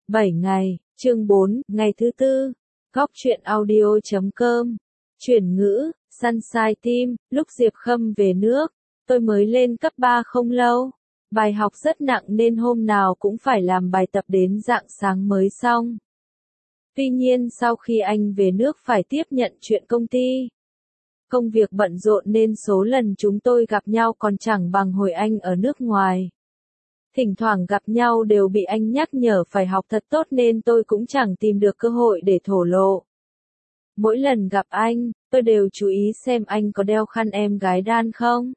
7 ngày, chương 4, ngày thứ tư. Góc truyện audio.com. Chuyển ngữ, Sunshine Team, lúc Diệp Khâm về nước, tôi mới lên cấp 3 không lâu. Bài học rất nặng nên hôm nào cũng phải làm bài tập đến rạng sáng mới xong. Tuy nhiên sau khi anh về nước phải tiếp nhận chuyện công ty. Công việc bận rộn nên số lần chúng tôi gặp nhau còn chẳng bằng hồi anh ở nước ngoài. Thỉnh thoảng gặp nhau đều bị anh nhắc nhở phải học thật tốt nên tôi cũng chẳng tìm được cơ hội để thổ lộ. Mỗi lần gặp anh, tôi đều chú ý xem anh có đeo khăn em gái đan không.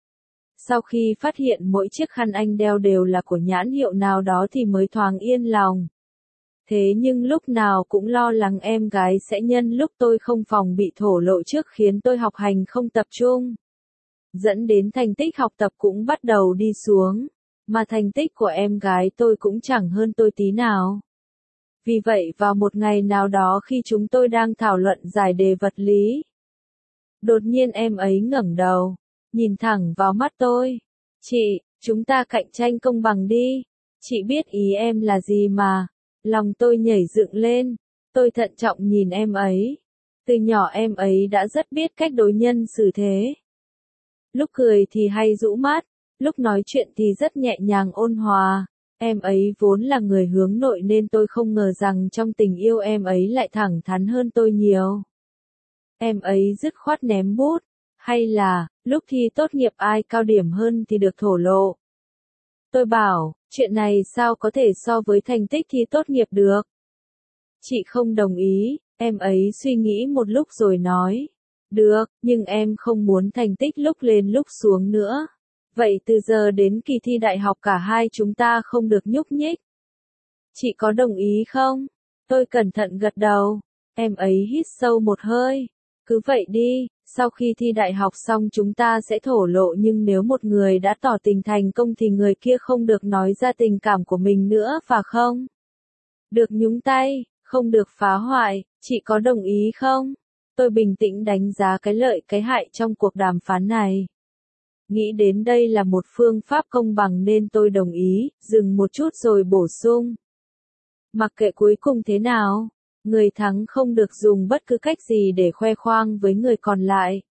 Sau khi phát hiện mỗi chiếc khăn anh đeo đều là của nhãn hiệu nào đó thì mới thoáng yên lòng. Thế nhưng lúc nào cũng lo lắng em gái sẽ nhân lúc tôi không phòng bị thổ lộ trước khiến tôi học hành không tập trung. Dẫn đến thành tích học tập cũng bắt đầu đi xuống. Mà thành tích của em gái tôi cũng chẳng hơn tôi tí nào. Vì vậy vào một ngày nào đó khi chúng tôi đang thảo luận giải đề vật lý, đột nhiên em ấy ngẩng đầu, nhìn thẳng vào mắt tôi. Chị, chúng ta cạnh tranh công bằng đi. Chị biết ý em là gì mà. Lòng tôi nhảy dựng lên. Tôi thận trọng nhìn em ấy. Từ nhỏ em ấy đã rất biết cách đối nhân xử thế. Lúc cười thì hay rũ mắt. Lúc nói chuyện thì rất nhẹ nhàng ôn hòa. Em ấy vốn là người hướng nội nên tôi không ngờ rằng trong tình yêu em ấy lại thẳng thắn hơn tôi nhiều. Em ấy dứt khoát ném bút. Hay là, lúc thi tốt nghiệp ai cao điểm hơn thì được thổ lộ. Tôi bảo, chuyện này sao có thể so với thành tích thi tốt nghiệp được. Chị không đồng ý, em ấy suy nghĩ một lúc rồi nói. Được, nhưng em không muốn thành tích lúc lên lúc xuống nữa. Vậy từ giờ đến kỳ thi đại học cả hai chúng ta không được nhúc nhích. Chị có đồng ý không? Tôi cẩn thận gật đầu. Em ấy hít sâu một hơi. Cứ vậy đi, sau khi thi đại học xong chúng ta sẽ thổ lộ nhưng nếu một người đã tỏ tình thành công thì người kia không được nói ra tình cảm của mình nữa và không được nhúng tay, không được phá hoại, chị có đồng ý không? Tôi bình tĩnh đánh giá cái lợi cái hại trong cuộc đàm phán này. Nghĩ đến đây là một phương pháp công bằng nên tôi đồng ý, dừng một chút rồi bổ sung. Mặc kệ cuối cùng thế nào, người thắng không được dùng bất cứ cách gì để khoe khoang với người còn lại.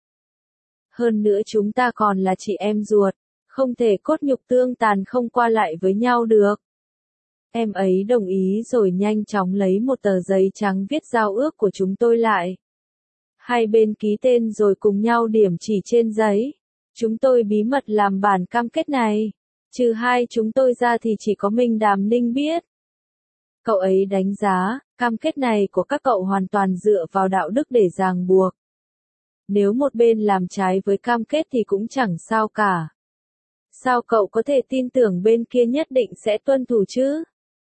Hơn nữa chúng ta còn là chị em ruột, không thể cốt nhục tương tàn không qua lại với nhau được. Em ấy đồng ý rồi nhanh chóng lấy một tờ giấy trắng viết giao ước của chúng tôi lại. Hai bên ký tên rồi cùng nhau điểm chỉ trên giấy. Chúng tôi bí mật làm bản cam kết này. Trừ hai chúng tôi ra thì chỉ có mình Đàm Ninh biết. Cậu ấy đánh giá, cam kết này của các cậu hoàn toàn dựa vào đạo đức để ràng buộc. Nếu một bên làm trái với cam kết thì cũng chẳng sao cả. Sao cậu có thể tin tưởng bên kia nhất định sẽ tuân thủ chứ?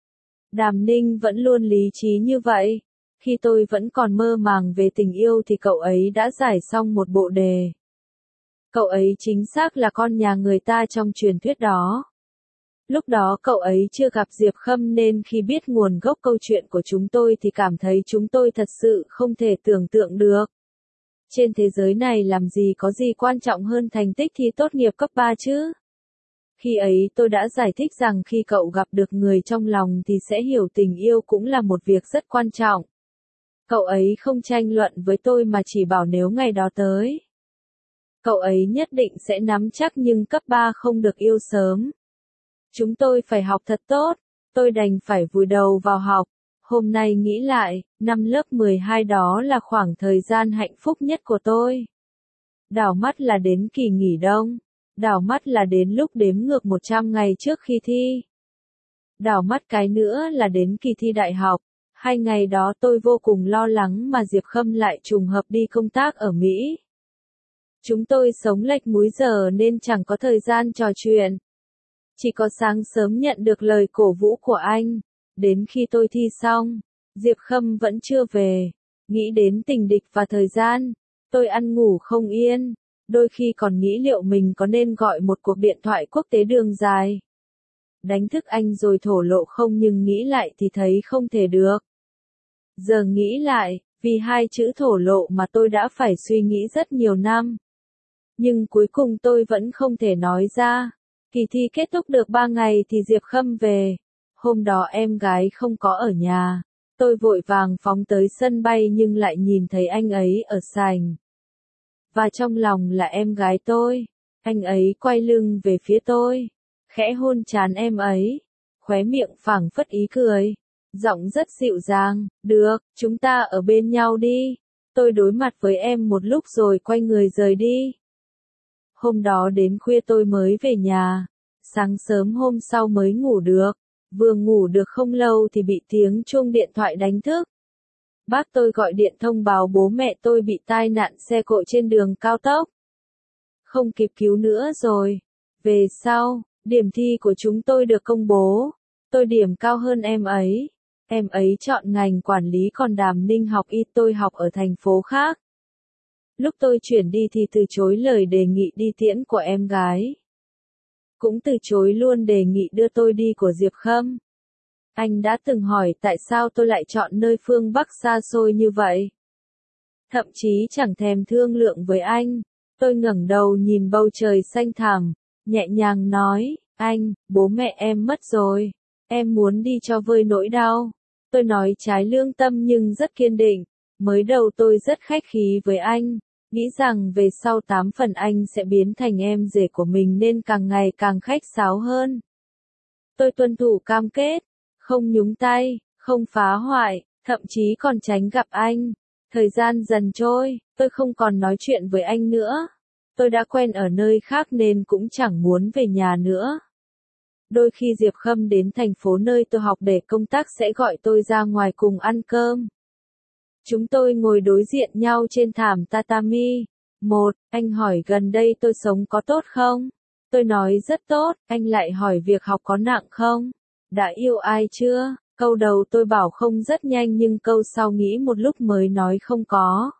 Đàm Ninh vẫn luôn lý trí như vậy. Khi tôi vẫn còn mơ màng về tình yêu thì cậu ấy đã giải xong một bộ đề. Cậu ấy chính xác là con nhà người ta trong truyền thuyết đó. Lúc đó cậu ấy chưa gặp Diệp Khâm nên khi biết nguồn gốc câu chuyện của chúng tôi thì cảm thấy chúng tôi thật sự không thể tưởng tượng được. Trên thế giới này làm gì có gì quan trọng hơn thành tích thi tốt nghiệp cấp 3 chứ? Khi ấy tôi đã giải thích rằng khi cậu gặp được người trong lòng thì sẽ hiểu tình yêu cũng là một việc rất quan trọng. Cậu ấy không tranh luận với tôi mà chỉ bảo nếu ngày đó tới. Cậu ấy nhất định sẽ nắm chắc nhưng cấp 3 không được yêu sớm. Chúng tôi phải học thật tốt, tôi đành phải vùi đầu vào học. Hôm nay nghĩ lại, năm lớp 12 đó là khoảng thời gian hạnh phúc nhất của tôi. Đảo mắt là đến kỳ nghỉ đông. Đảo mắt là đến lúc đếm ngược 100 ngày trước khi thi. Đảo mắt cái nữa là đến kỳ thi đại học. 2 ngày đó tôi vô cùng lo lắng mà Diệp Khâm lại trùng hợp đi công tác ở Mỹ. Chúng tôi sống lệch múi giờ nên chẳng có thời gian trò chuyện. Chỉ có sáng sớm nhận được lời cổ vũ của anh. Đến khi tôi thi xong, Diệp Khâm vẫn chưa về. Nghĩ đến tình địch và thời gian, tôi ăn ngủ không yên. Đôi khi còn nghĩ liệu mình có nên gọi một cuộc điện thoại quốc tế đường dài. Đánh thức anh rồi thổ lộ không nhưng nghĩ lại thì thấy không thể được. Giờ nghĩ lại, vì hai chữ thổ lộ mà tôi đã phải suy nghĩ rất nhiều năm. Nhưng cuối cùng tôi vẫn không thể nói ra. Kỳ thi kết thúc được 3 ngày thì Diệp Khâm về. Hôm đó em gái không có ở nhà. Tôi vội vàng phóng tới sân bay nhưng lại nhìn thấy anh ấy ở sảnh. Và trong lòng là em gái tôi. Anh ấy quay lưng về phía tôi. Khẽ hôn trán em ấy. Khóe miệng phảng phất ý cười. Giọng rất dịu dàng. Được, chúng ta ở bên nhau đi. Tôi đối mặt với em một lúc rồi quay người rời đi. Hôm đó đến khuya tôi mới về nhà. Sáng sớm hôm sau mới ngủ được. Vừa ngủ được không lâu thì bị tiếng chuông điện thoại đánh thức. Bác tôi gọi điện thông báo bố mẹ tôi bị tai nạn xe cộ trên đường cao tốc. Không kịp cứu nữa rồi. Về sau, điểm thi của chúng tôi được công bố. Tôi điểm cao hơn em ấy. Em ấy chọn ngành quản lý còn Đàm Ninh học y, tôi học ở thành phố khác. Lúc tôi chuyển đi thì từ chối lời đề nghị đi tiễn của em gái. Cũng từ chối luôn đề nghị đưa tôi đi của Diệp Khâm. Anh đã từng hỏi tại sao tôi lại chọn nơi phương Bắc xa xôi như vậy. Thậm chí chẳng thèm thương lượng với anh. Tôi ngẩng đầu nhìn bầu trời xanh thẳm, nhẹ nhàng nói, anh, bố mẹ em mất rồi. Em muốn đi cho vơi nỗi đau. Tôi nói trái lương tâm nhưng rất kiên định. Mới đầu tôi rất khách khí với anh. Nghĩ rằng về sau 8 phần anh sẽ biến thành em rể của mình nên càng ngày càng khách sáo hơn. Tôi tuân thủ cam kết. Không nhúng tay, không phá hoại, thậm chí còn tránh gặp anh. Thời gian dần trôi, tôi không còn nói chuyện với anh nữa. Tôi đã quen ở nơi khác nên cũng chẳng muốn về nhà nữa. Đôi khi Diệp Khâm đến thành phố nơi tôi học để công tác sẽ gọi tôi ra ngoài cùng ăn cơm. Chúng tôi ngồi đối diện nhau trên thảm tatami. Anh hỏi gần đây tôi sống có tốt không? Tôi nói rất tốt. Anh lại hỏi việc học có nặng không? Đã yêu ai chưa? Câu đầu tôi bảo không rất nhanh nhưng câu sau nghĩ một lúc mới nói không có.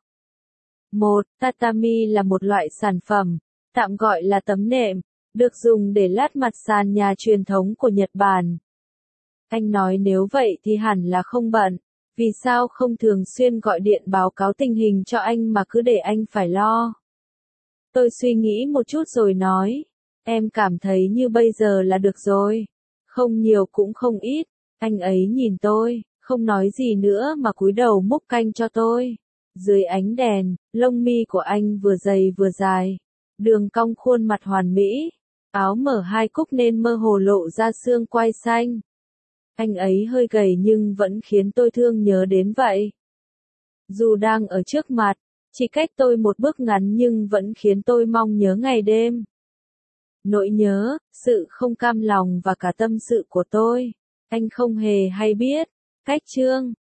Tatami là một loại sản phẩm, tạm gọi là tấm nệm, được dùng để lát mặt sàn nhà truyền thống của Nhật Bản. Anh nói nếu vậy thì hẳn là không bận. Vì sao không thường xuyên gọi điện báo cáo tình hình cho anh mà cứ để anh phải lo? Tôi suy nghĩ một chút rồi nói. Em cảm thấy như bây giờ là được rồi. Không nhiều cũng không ít. Anh ấy nhìn tôi, không nói gì nữa mà cúi đầu múc canh cho tôi. Dưới ánh đèn, lông mi của anh vừa dày vừa dài. Đường cong khuôn mặt hoàn mỹ. Áo mở hai cúc nên mơ hồ lộ ra xương quai xanh. Anh ấy hơi gầy nhưng vẫn khiến tôi thương nhớ đến vậy. Dù đang ở trước mặt, chỉ cách tôi một bước ngắn nhưng vẫn khiến tôi mong nhớ ngày đêm. Nỗi nhớ, sự không cam lòng và cả tâm sự của tôi, anh không hề hay biết. Cách chương